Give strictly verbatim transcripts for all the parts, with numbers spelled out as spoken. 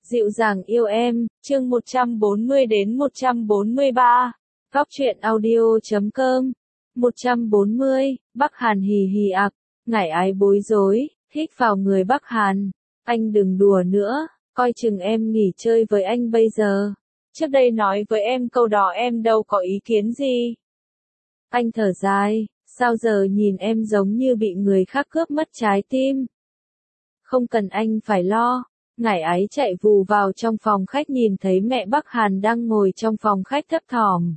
Dịu dàng yêu em, chương một trăm bốn mươi đến một trăm bốn mươi ba. Góc truyện audio chấm com. một trăm bốn mươi, Bắc Hàn hì hì ạc, ngải ái bối rối, hít vào người Bắc Hàn. Anh đừng đùa nữa, coi chừng em nghỉ chơi với anh bây giờ. Trước đây nói với em câu đó em đâu có ý kiến gì. Anh thở dài, sao giờ nhìn em giống như bị người khác cướp mất trái tim. Không cần anh phải lo. Ngải ái chạy vù vào trong phòng khách nhìn thấy mẹ Bắc Hàn đang ngồi trong phòng khách thấp thỏm.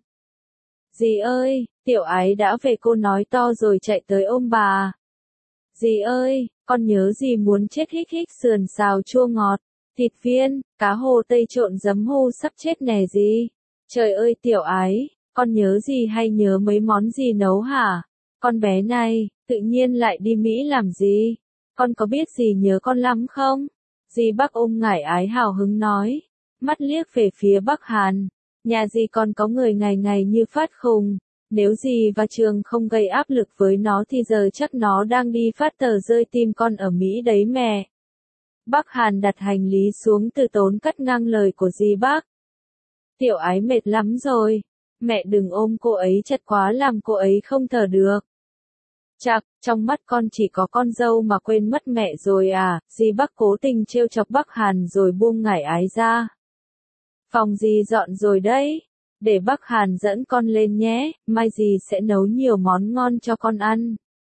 Dì ơi, tiểu ái đã về, cô nói to rồi chạy tới ôm bà. Dì ơi, con nhớ dì muốn chết, hích hích sườn xào chua ngọt, thịt viên, cá hồ tây trộn giấm hô, sắp chết nè dì. Trời ơi tiểu ái, con nhớ dì hay nhớ mấy món dì nấu hả? Con bé này, tự nhiên lại đi Mỹ làm gì? Con có biết dì nhớ con lắm không? Dì Bắc ôm ngải ái hào hứng nói, mắt liếc về phía Bắc Hàn. Nhà dì còn có người ngày ngày như phát khùng. Nếu dì và trường không gây áp lực với nó thì giờ chắc nó đang đi phát tờ rơi tìm con ở Mỹ đấy mẹ. Bắc Hàn đặt hành lý xuống từ tốn cắt ngang lời của dì Bắc. Tiểu ái mệt lắm rồi. Mẹ đừng ôm cô ấy chặt quá làm cô ấy không thở được. Chạc, trong mắt con chỉ có con dâu mà quên mất mẹ rồi à, dì Bắc cố tình trêu chọc Bắc Hàn rồi buông ngải ái ra. Phòng dì dọn rồi đấy, để Bắc Hàn dẫn con lên nhé, mai dì sẽ nấu nhiều món ngon cho con ăn.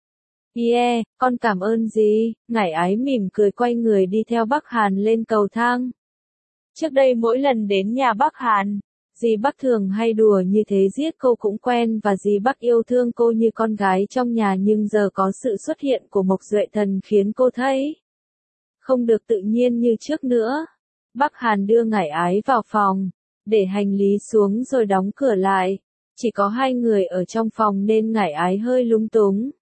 Yeah, con cảm ơn dì, ngải ái mỉm cười quay người đi theo Bắc Hàn lên cầu thang. Trước đây mỗi lần đến nhà Bắc Hàn, dì Bắc thường hay đùa như thế giết cô cũng quen và dì Bắc yêu thương cô như con gái trong nhà, nhưng giờ có sự xuất hiện của Mộc Duệ Thần khiến cô thấy không được tự nhiên như trước nữa. Bắc Hàn đưa ngải ái vào phòng, để hành lý xuống rồi đóng cửa lại. Chỉ có hai người ở trong phòng nên ngải ái hơi lúng túng.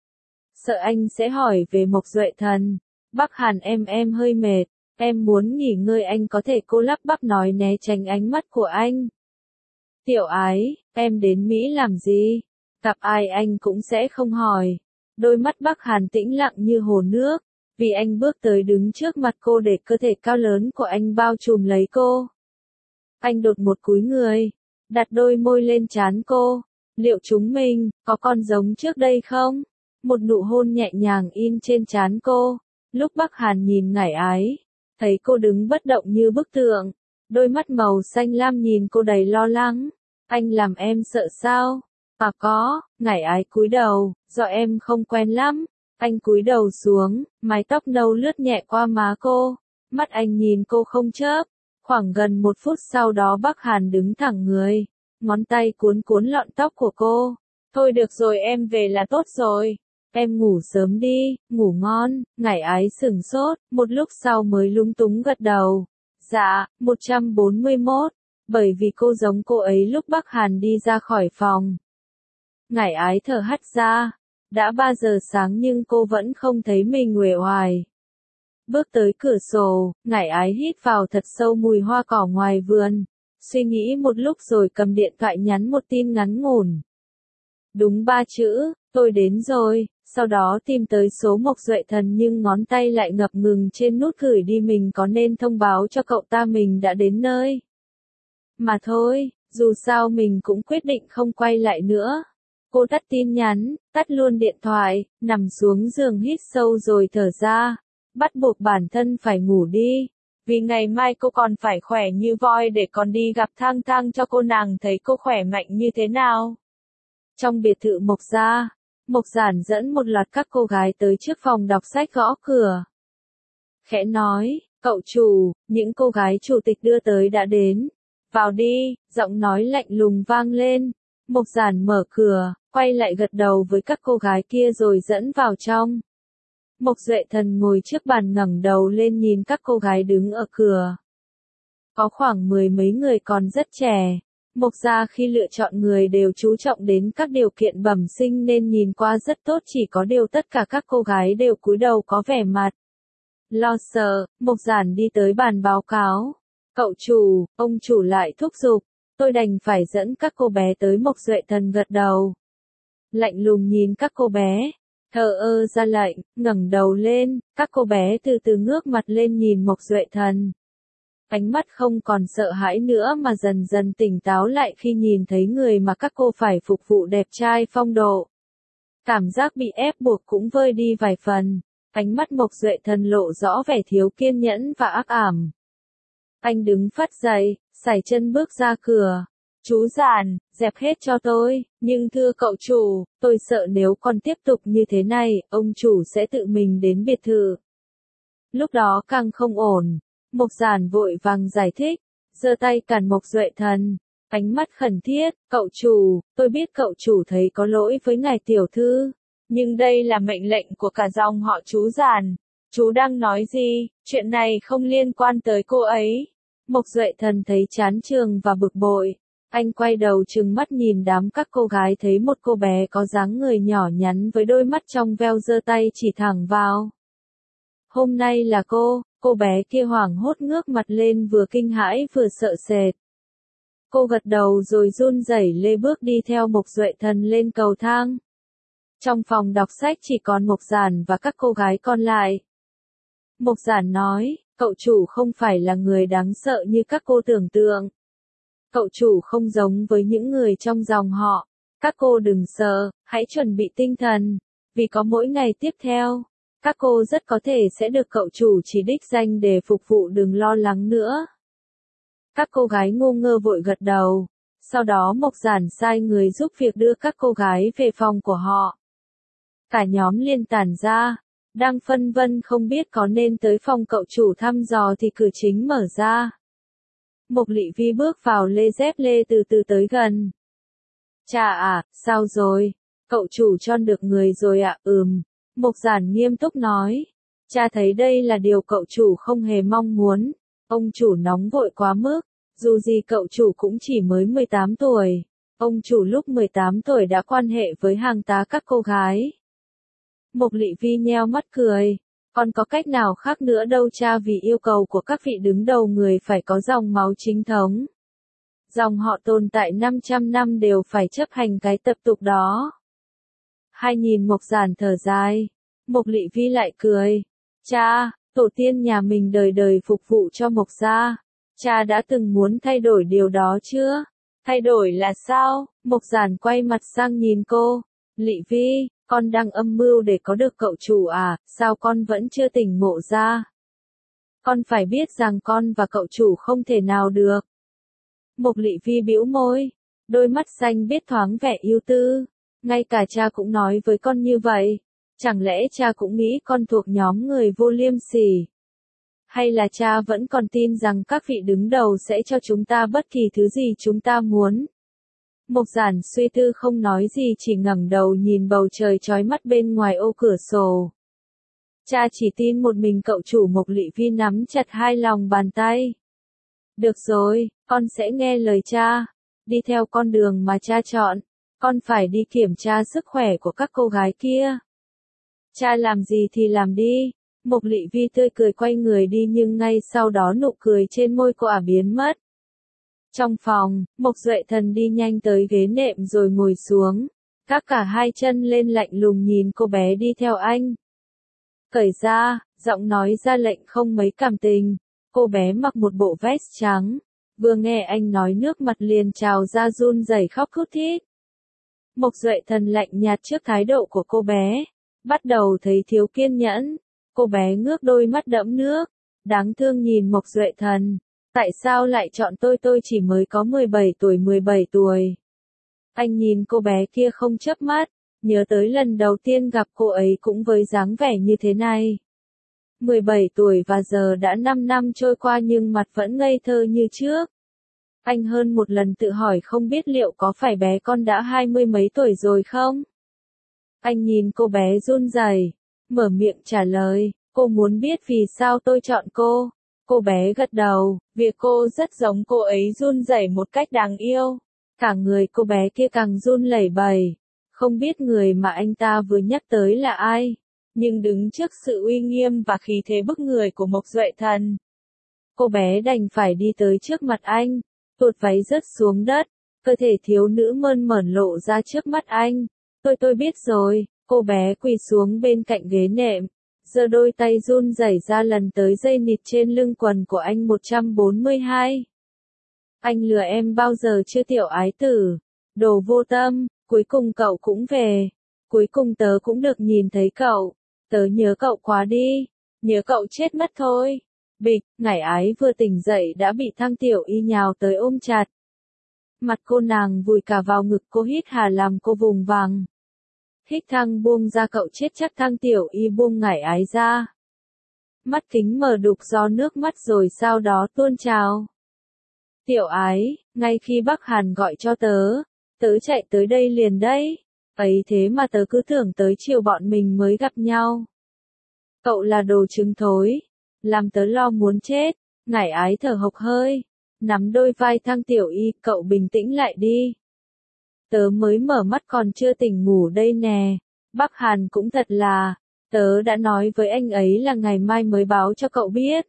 Sợ anh sẽ hỏi về Mộc Duệ Thần. Bắc Hàn em em hơi mệt. Em muốn nghỉ ngơi, anh có thể, cô lắp bắp nói né tránh ánh mắt của anh. Tiểu ái, em đến Mỹ làm gì? Gặp ai anh cũng sẽ không hỏi. Đôi mắt Bắc Hàn tĩnh lặng như hồ nước, vì anh bước tới đứng trước mặt cô để cơ thể cao lớn của anh bao trùm lấy cô. Anh đột một cúi người, đặt đôi môi lên trán cô. Liệu chúng mình có còn giống trước đây không? Một nụ hôn nhẹ nhàng in trên trán cô. Lúc Bắc Hàn nhìn ngải ái, thấy cô đứng bất động như bức tượng, đôi mắt màu xanh lam nhìn cô đầy lo lắng. Anh làm em sợ sao? À có, ngải ái cúi đầu, do em không quen lắm. Anh cúi đầu xuống, mái tóc nâu lướt nhẹ qua má cô. Mắt anh nhìn cô không chớp. Khoảng gần một phút sau đó Bắc Hàn đứng thẳng người, ngón tay cuốn cuốn lọn tóc của cô. Thôi được rồi, em về là tốt rồi. Em ngủ sớm đi, ngủ ngon. Ngải ái sửng sốt, một lúc sau mới lúng túng gật đầu. Dạ, một trăm bốn mươi mốt. Bởi vì cô giống cô ấy lúc Bắc Hàn đi ra khỏi phòng. Ngải ái thở hắt ra. Đã ba giờ sáng nhưng cô vẫn không thấy mình uể oải. Bước tới cửa sổ, ngải ái hít vào thật sâu mùi hoa cỏ ngoài vườn. Suy nghĩ một lúc rồi cầm điện thoại nhắn một tin ngắn ngủn. Đúng ba chữ, tôi đến rồi. Sau đó tìm tới số Mộc Duệ Thần nhưng ngón tay lại ngập ngừng trên nút gửi đi. Mình có nên thông báo cho cậu ta mình đã đến nơi? Mà thôi, dù sao mình cũng quyết định không quay lại nữa. Cô tắt tin nhắn, tắt luôn điện thoại, nằm xuống giường hít sâu rồi thở ra. Bắt buộc bản thân phải ngủ đi. Vì ngày mai cô còn phải khỏe như voi để còn đi gặp Thang Thang cho cô nàng thấy cô khỏe mạnh như thế nào. Trong biệt thự Mộc gia, Mộc Giản dẫn một loạt các cô gái tới trước phòng đọc sách gõ cửa. Khẽ nói, cậu chủ, những cô gái chủ tịch đưa tới đã đến. Vào đi, giọng nói lạnh lùng vang lên. Mộc Giản mở cửa, quay lại gật đầu với các cô gái kia rồi dẫn vào trong. Mộc Duệ Thần ngồi trước bàn ngẩng đầu lên nhìn các cô gái đứng ở cửa. Có khoảng mười mấy người còn rất trẻ. Mộc gia khi lựa chọn người đều chú trọng đến các điều kiện bẩm sinh nên nhìn qua rất tốt, chỉ có điều tất cả các cô gái đều cúi đầu có vẻ mặt lo sợ. Mộc Giản đi tới bàn báo cáo. Cậu chủ, ông chủ lại thúc giục. Tôi đành phải dẫn các cô bé tới. Mộc Duệ Thần gật đầu. Lạnh lùng nhìn các cô bé. Thờ ơ ra lệnh, ngẩng đầu lên, các cô bé từ từ ngước mặt lên nhìn Mộc Duệ Thần. Ánh mắt không còn sợ hãi nữa mà dần dần tỉnh táo lại khi nhìn thấy người mà các cô phải phục vụ đẹp trai phong độ. Cảm giác bị ép buộc cũng vơi đi vài phần, ánh mắt Mộc Duệ Thần lộ rõ vẻ thiếu kiên nhẫn và ác ảm. Anh đứng phắt dậy, sải chân bước ra cửa. Chú Giản, dẹp hết cho tôi, nhưng thưa cậu chủ, tôi sợ nếu còn tiếp tục như thế này, ông chủ sẽ tự mình đến biệt thự. Lúc đó càng không ổn, Mộc Giản vội vàng giải thích, giơ tay cản Mộc Duệ Thần, ánh mắt khẩn thiết, cậu chủ, tôi biết cậu chủ thấy có lỗi với ngài tiểu thư, nhưng đây là mệnh lệnh của cả dòng họ chú Giản. Chú đang nói gì, chuyện này không liên quan tới cô ấy. Mộc Duệ Thần thấy chán chường và bực bội. Anh quay đầu trừng mắt nhìn đám các cô gái thấy một cô bé có dáng người nhỏ nhắn với đôi mắt trong veo giơ tay chỉ thẳng vào. Hôm nay là cô, cô bé kia hoảng hốt ngước mặt lên vừa kinh hãi vừa sợ sệt. Cô gật đầu rồi run rẩy lê bước đi theo Mộc Duệ Thần lên cầu thang. Trong phòng đọc sách chỉ còn Mộc Giản và các cô gái còn lại. Mộc Giản nói, cậu chủ không phải là người đáng sợ như các cô tưởng tượng. Cậu chủ không giống với những người trong dòng họ. Các cô đừng sợ, hãy chuẩn bị tinh thần, vì có mỗi ngày tiếp theo. Các cô rất có thể sẽ được cậu chủ chỉ đích danh để phục vụ, đừng lo lắng nữa. Các cô gái ngu ngơ vội gật đầu. Sau đó Mộc Giản sai người giúp việc đưa các cô gái về phòng của họ. Cả nhóm liền tản ra. Đang phân vân không biết có nên tới phòng cậu chủ thăm dò thì cửa chính mở ra. Mộc Lị Vi bước vào lê dép lê từ từ tới gần. Chà à, sao rồi? Cậu chủ chọn được người rồi ạ, à? Ừm. Mộc Giản nghiêm túc nói. Cha thấy đây là điều cậu chủ không hề mong muốn. Ông chủ nóng vội quá mức. Dù gì cậu chủ cũng chỉ mới mười tám tuổi. Ông chủ lúc mười tám tuổi đã quan hệ với hàng tá các cô gái. Mộc Lị Vi nheo mắt cười. Còn có cách nào khác nữa đâu cha, vì yêu cầu của các vị đứng đầu người phải có dòng máu chính thống. Dòng họ tồn tại năm trăm năm đều phải chấp hành cái tập tục đó. Hai nhìn Mộc Giản thở dài. Mộc Lị Vi lại cười. Cha, tổ tiên nhà mình đời đời phục vụ cho Mộc gia. Cha đã từng muốn thay đổi điều đó chưa? Thay đổi là sao? Mộc Giản quay mặt sang nhìn cô. Lị Vi, con đang âm mưu để có được cậu chủ à, sao con vẫn chưa tỉnh ngộ ra? Con phải biết rằng con và cậu chủ không thể nào được. Mộc Lị Vi bĩu môi, đôi mắt xanh biếc thoáng vẻ ưu tư. Ngay cả cha cũng nói với con như vậy. Chẳng lẽ cha cũng nghĩ con thuộc nhóm người vô liêm sỉ? Hay là cha vẫn còn tin rằng các vị đứng đầu sẽ cho chúng ta bất kỳ thứ gì chúng ta muốn? Mộc Giản suy tư không nói gì, chỉ ngẩng đầu nhìn bầu trời chói mắt bên ngoài ô cửa sổ. Cha chỉ tin một mình cậu chủ. Mộc Lị Vi nắm chặt hai lòng bàn tay. Được rồi, con sẽ nghe lời cha. Đi theo con đường mà cha chọn. Con phải đi kiểm tra sức khỏe của các cô gái kia. Cha làm gì thì làm đi. Mộc Lị Vi tươi cười quay người đi, nhưng ngay sau đó nụ cười trên môi cô ả biến mất. Trong phòng, Mộc Duệ Thần đi nhanh tới ghế nệm rồi ngồi xuống. Các cả hai chân lên lạnh lùng nhìn cô bé đi theo anh. Cởi ra, giọng nói ra lệnh không mấy cảm tình. Cô bé mặc một bộ vest trắng. Vừa nghe anh nói nước mặt liền trào ra run rẩy khóc thút thít. Mộc Duệ Thần lạnh nhạt trước thái độ của cô bé. Bắt đầu thấy thiếu kiên nhẫn. Cô bé ngước đôi mắt đẫm nước. Đáng thương nhìn Mộc Duệ Thần. Tại sao lại chọn tôi, tôi chỉ mới có mười bảy tuổi mười bảy tuổi. Anh nhìn cô bé kia không chớp mắt, nhớ tới lần đầu tiên gặp cô ấy cũng với dáng vẻ như thế này. mười bảy tuổi và giờ đã năm năm trôi qua nhưng mặt vẫn ngây thơ như trước. Anh hơn một lần tự hỏi không biết liệu có phải bé con đã hai mươi mấy tuổi rồi không? Anh nhìn cô bé run rẩy, mở miệng trả lời, cô muốn biết vì sao tôi chọn cô. Cô bé gật đầu, việc cô rất giống cô ấy run rẩy một cách đáng yêu. Cả người cô bé kia càng run lẩy bẩy. Không biết người mà anh ta vừa nhắc tới là ai, nhưng đứng trước sự uy nghiêm và khí thế bức người của Mộc Duệ Thần, cô bé đành phải đi tới trước mặt anh, tuột váy rớt xuống đất, cơ thể thiếu nữ mơn mởn lộ ra trước mắt anh. Tôi tôi biết rồi, cô bé quỳ xuống bên cạnh ghế nệm, giơ đôi tay run rẩy ra lần tới dây nịt trên lưng quần của anh. Một trăm bốn mươi hai. Anh lừa em bao giờ chưa tiểu ái tử? Đồ vô tâm, cuối cùng cậu cũng về. Cuối cùng tớ cũng được nhìn thấy cậu. Tớ nhớ cậu quá đi. Nhớ cậu chết mất thôi. Bịch, Ngải Ái vừa tỉnh dậy đã bị Thang Tiểu Y nhào tới ôm chặt. Mặt cô nàng vùi cả vào ngực cô, hít hà làm cô vùng vằng. Hít Thang buông ra, cậu chết chắc. Thang Tiểu Y buông Ngải Ái ra. Mắt kính mở đục do nước mắt rồi sau đó tuôn trào. Tiểu Ái, ngay khi Bắc Hàn gọi cho tớ, tớ chạy tới đây liền đấy. Ấy thế mà tớ cứ tưởng tới chiều bọn mình mới gặp nhau. Cậu là đồ trứng thối, làm tớ lo muốn chết. Ngải Ái thở hộc hơi, nắm đôi vai Thang Tiểu Y, cậu bình tĩnh lại đi. Tớ mới mở mắt còn chưa tỉnh ngủ đây nè. Bắc Hàn cũng thật là, tớ đã nói với anh ấy là ngày mai mới báo cho cậu biết.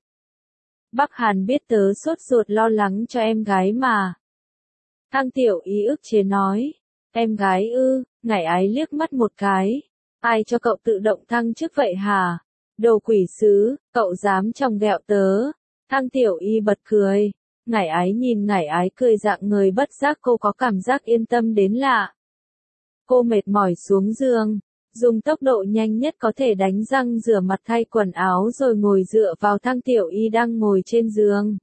Bắc Hàn biết tớ sốt ruột lo lắng cho em gái mà. Thang Tiểu Y ức chế nói, em gái ư? Ngải Ái liếc mắt một cái. Ai cho cậu tự động thăng chức vậy hả? Đồ quỷ sứ, cậu dám chòng ghẹo tớ. Thang Tiểu Y bật cười. Ngải Ái nhìn Ngải Ái cười dạng người, bất giác cô có cảm giác yên tâm đến lạ. Cô mệt mỏi xuống giường, dùng tốc độ nhanh nhất có thể đánh răng rửa mặt thay quần áo rồi ngồi dựa vào Thang Tiểu Y đang ngồi trên giường.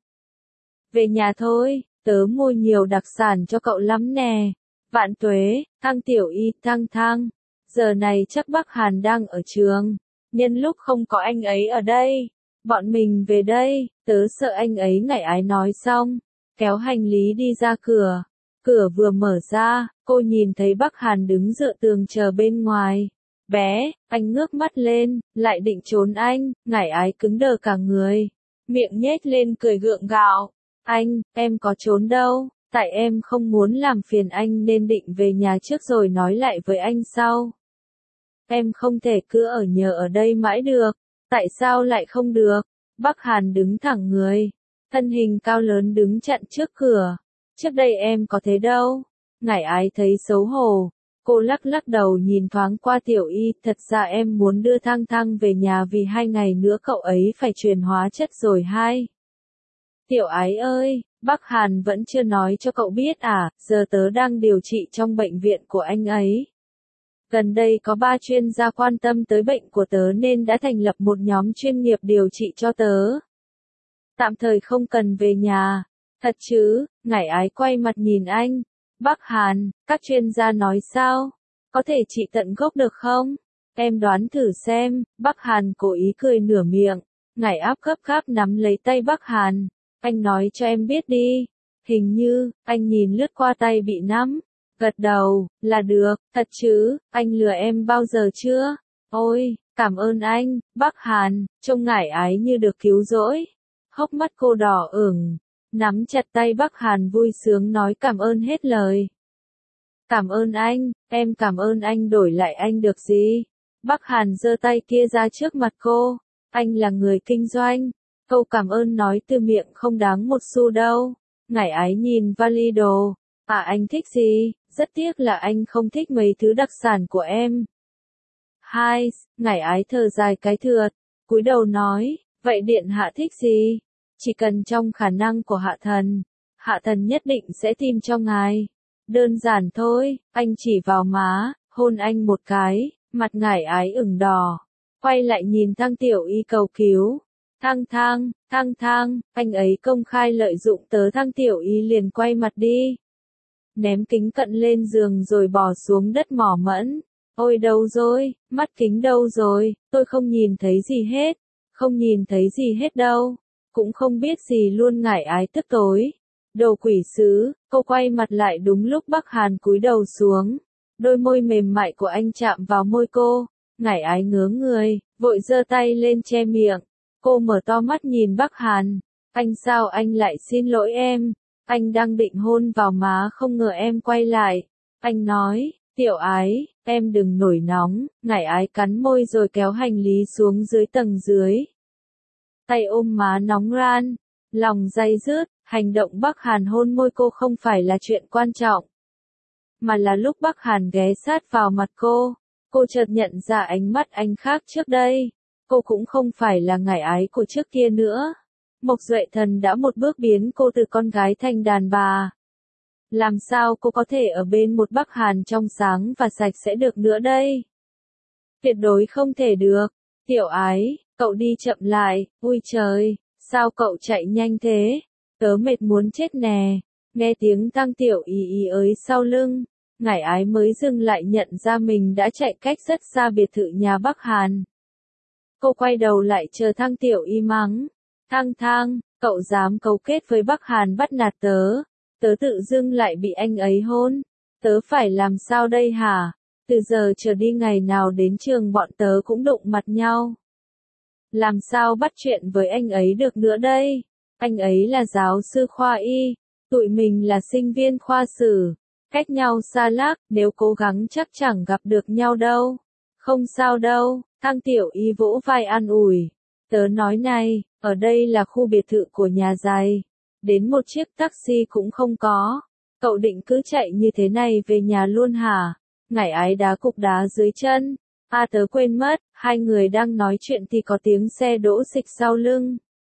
Về nhà thôi, tớ mua nhiều đặc sản cho cậu lắm nè. Vạn tuế, Thang Tiểu Y, Thang Thang. Giờ này chắc Bắc Hàn đang ở trường. Nhân lúc không có anh ấy ở đây, bọn mình về đây, tớ sợ anh ấy. Ngải Ái nói xong, kéo hành lý đi ra cửa. Cửa vừa mở ra, cô nhìn thấy Bắc Hàn đứng dựa tường chờ bên ngoài. Bé, anh ngước mắt lên, lại định trốn anh. Ngải Ái cứng đờ cả người, miệng nhếch lên cười gượng gạo. Anh, em có trốn đâu, tại em không muốn làm phiền anh nên định về nhà trước rồi nói lại với anh sau. Em không thể cứ ở nhờ ở đây mãi được. Tại sao lại không được? Bắc Hàn đứng thẳng người, thân hình cao lớn đứng chặn trước cửa. Trước đây em có thế đâu. Ngải Ái thấy xấu hổ. Cô lắc lắc đầu nhìn thoáng qua Tiểu Y. Thật ra em muốn đưa Thang Thang về nhà vì hai ngày nữa cậu ấy phải truyền hóa chất rồi hai. Tiểu Ái ơi, Bắc Hàn vẫn chưa nói cho cậu biết à, giờ tớ đang điều trị trong bệnh viện của anh ấy. Gần đây có ba chuyên gia quan tâm tới bệnh của tớ nên đã thành lập một nhóm chuyên nghiệp điều trị cho tớ. Tạm thời không cần về nhà. Thật chứ? Ngải Ái quay mặt nhìn anh. Bắc Hàn, các chuyên gia nói sao? Có thể trị tận gốc được không? Em đoán thử xem. Bắc Hàn cố ý cười nửa miệng. Ngải Áp gấp gáp nắm lấy tay Bắc Hàn. Anh nói cho em biết đi. Hình như, anh nhìn lướt qua tay bị nắm. Gật đầu, là được. Thật chứ? Anh lừa em bao giờ chưa? Ôi, cảm ơn anh. Bắc Hàn, trông Ngải Ái như được cứu rỗi. Hốc mắt cô đỏ ửng, nắm chặt tay Bắc Hàn vui sướng nói cảm ơn hết lời. Cảm ơn anh, em cảm ơn anh, đổi lại anh được gì? Bắc Hàn giơ tay kia ra trước mặt cô. Anh là người kinh doanh. Câu cảm ơn nói từ miệng không đáng một xu đâu. Ngải Ái nhìn vali đồ. À, anh thích gì? Rất tiếc là anh không thích mấy thứ đặc sản của em. Hai, Ngải Ái thở dài cái thượt, cúi đầu nói, vậy điện hạ thích gì? Chỉ cần trong khả năng của hạ thần, hạ thần nhất định sẽ tìm cho ngài. Đơn giản thôi. Anh chỉ vào má, hôn anh một cái, mặt Ngải Ái ửng đỏ, quay lại nhìn Thang Tiểu Y cầu cứu. Thang Thang, Thang Thang, anh ấy công khai lợi dụng tớ. Thang Tiểu Y liền quay mặt đi, ném kính cận lên giường rồi bò xuống đất mỏ mẫn. Ôi đâu rồi, mắt kính đâu rồi, tôi không nhìn thấy gì hết, không nhìn thấy gì hết đâu, cũng không biết gì luôn. Ngải Ái tức tối. Đồ quỷ sứ, cô quay mặt lại đúng lúc Bắc Hàn cúi đầu xuống. Đôi môi mềm mại của anh chạm vào môi cô. Ngải Ái ngớ người, vội giơ tay lên che miệng. Cô mở to mắt nhìn Bắc Hàn. Anh sao anh lại xin lỗi em? Anh đang định hôn vào má không ngờ em quay lại. Anh nói, Tiểu Ái, em đừng nổi nóng. Ngải Ái cắn môi rồi kéo hành lý xuống dưới tầng dưới. Tay ôm má nóng ran, lòng day dứt. Hành động Bắc Hàn hôn môi cô không phải là chuyện quan trọng, mà là lúc Bắc Hàn ghé sát vào mặt cô, cô chợt nhận ra ánh mắt anh khác trước đây. cô cũng không phải là ngải ái của trước kia nữa. Mộc Duệ Thần đã một bước biến cô từ con gái thành đàn bà. Làm sao cô có thể ở bên một Bắc Hàn trong sáng và sạch sẽ được nữa đây? Tuyệt đối không thể được. Tiểu Ái, cậu đi chậm lại, ui trời, sao cậu chạy nhanh thế? Tớ mệt muốn chết nè. Nghe tiếng Tăng Tiểu Y Y ới sau lưng, ngải ái mới dừng lại nhận ra mình đã chạy cách rất xa biệt thự nhà Bắc Hàn. Cô quay đầu lại chờ Thăng Tiểu Y mắng. Thăng Thăng, cậu dám cấu kết với Bắc Hàn bắt nạt tớ. Tớ tự dưng lại bị anh ấy hôn. Tớ phải làm sao đây hả? Từ giờ trở đi ngày nào đến trường bọn tớ cũng đụng mặt nhau. Làm sao bắt chuyện với anh ấy được nữa đây? Anh ấy là giáo sư khoa y, tụi mình là sinh viên khoa sử. Cách nhau xa lắc, nếu cố gắng chắc chẳng gặp được nhau đâu. Không sao đâu, Thăng Tiểu Y vỗ vai an ủi. Tớ nói này, ở đây là khu biệt thự của nhà giàu. Đến một chiếc taxi cũng không có. Cậu định cứ chạy như thế này về nhà luôn hả? Ngải ái đá cục đá dưới chân. À tớ quên mất, hai người đang nói chuyện thì có tiếng xe đỗ xịch sau lưng.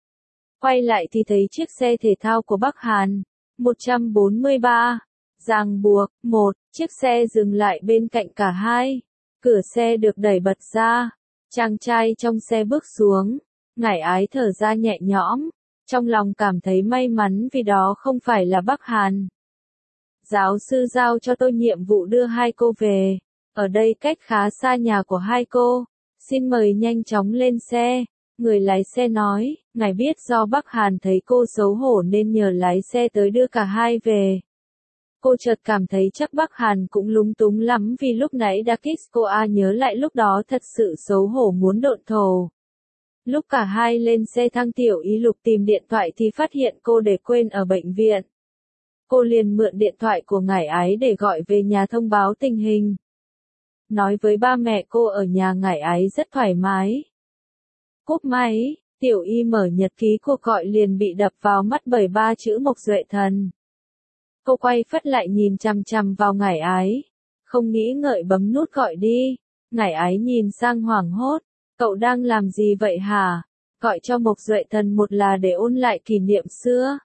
Quay lại thì thấy chiếc xe thể thao của Bắc Hàn. một trăm bốn mươi ba. Ràng buộc. Một. Chiếc xe dừng lại bên cạnh cả hai. Cửa xe được đẩy bật ra. Chàng trai trong xe bước xuống. Ngải ái thở ra nhẹ nhõm. Trong lòng cảm thấy may mắn vì đó không phải là Bắc Hàn. Giáo sư giao cho tôi nhiệm vụ đưa hai cô về. Ở đây cách khá xa nhà của hai cô. Xin mời nhanh chóng lên xe. Người lái xe nói, ngài biết do Bắc Hàn thấy cô xấu hổ nên nhờ lái xe tới đưa cả hai về. Cô chợt cảm thấy chắc Bắc Hàn cũng lúng túng lắm vì lúc nãy đã kiss cô à nhớ lại lúc đó thật sự xấu hổ muốn độn thổ. Lúc cả hai lên xe Thăng Tiểu Y lục tìm điện thoại thì phát hiện cô để quên ở bệnh viện. Cô liền mượn điện thoại của ngải ái để gọi về nhà thông báo tình hình. Nói với ba mẹ cô ở nhà ngải ái rất thoải mái. Cúp máy, Tiểu Y mở nhật ký cuộc gọi liền bị đập vào mắt bởi ba chữ Mộc Duệ Thần. Cô quay phất lại nhìn chằm chằm vào ngải ái. Không nghĩ ngợi bấm nút gọi đi. Ngải ái nhìn sang hoảng hốt. Cậu đang làm gì vậy hả? Gọi cho Mộc Duệ Thần một là để ôn lại kỷ niệm xưa.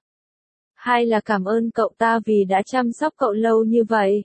Hai là cảm ơn cậu ta vì đã chăm sóc cậu lâu như vậy.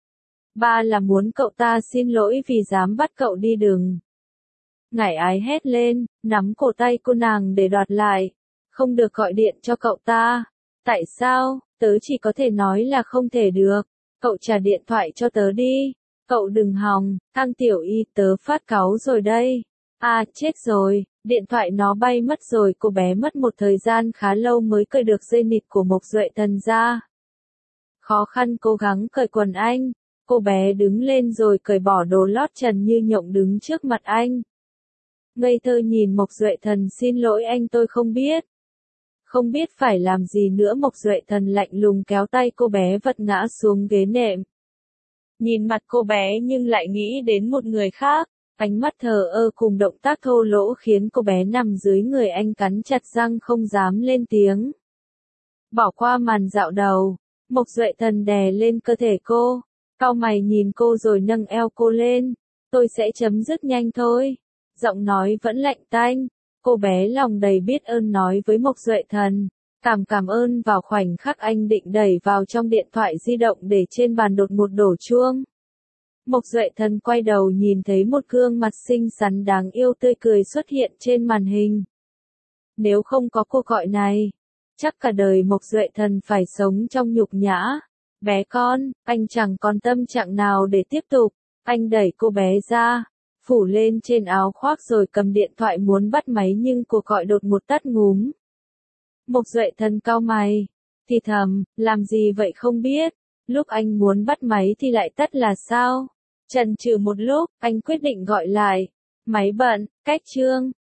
Ba là muốn cậu ta xin lỗi vì dám bắt cậu đi đường. Ngải ái hét lên, nắm cổ tay cô nàng để đoạt lại. Không được gọi điện cho cậu ta. Tại sao? Tớ chỉ có thể nói là không thể được. Cậu trả điện thoại cho tớ đi. Cậu đừng hòng, Thăng Tiểu Y tớ phát cáu rồi đây. À chết rồi, điện thoại nó bay mất rồi. Cô bé mất một thời gian khá lâu mới cởi được dây nịt của Mộc Duệ Thần ra. Khó khăn cố gắng cởi quần anh. Cô bé đứng lên rồi cởi bỏ đồ lót trần như nhộng đứng trước mặt anh. Ngây thơ nhìn Mộc Duệ Thần xin lỗi anh tôi không biết. Không biết phải làm gì nữa Mộc Duệ Thần lạnh lùng kéo tay cô bé vật ngã xuống ghế nệm. Nhìn mặt cô bé nhưng lại nghĩ đến một người khác. Ánh mắt thờ ơ cùng động tác thô lỗ khiến cô bé nằm dưới người anh cắn chặt răng không dám lên tiếng. Bỏ qua màn dạo đầu, Mộc Duệ Thần đè lên cơ thể cô, cau mày nhìn cô rồi nâng eo cô lên. Tôi sẽ chấm dứt nhanh thôi. Giọng nói vẫn lạnh tanh. Cô bé lòng đầy biết ơn nói với Mộc Duệ Thần. Cảm cảm ơn vào khoảnh khắc anh định đẩy vào trong điện thoại di động để trên bàn đột ngột đổ chuông. Mộc Duệ Thần quay đầu nhìn thấy một gương mặt xinh xắn đáng yêu tươi cười xuất hiện trên màn hình. Nếu không có cuộc gọi này, chắc cả đời Mộc Duệ Thần phải sống trong nhục nhã. Bé con, anh chẳng còn tâm trạng nào để tiếp tục. Anh đẩy cô bé ra, phủ lên trên áo khoác rồi cầm điện thoại muốn bắt máy nhưng cuộc gọi đột ngột tắt ngúm. Mộc Duệ Thần cau mày, thì thầm, làm gì vậy không biết. Lúc anh muốn bắt máy thì lại tắt là sao? Chần chừ một lúc, anh quyết định gọi lại. Máy bận, cách chương.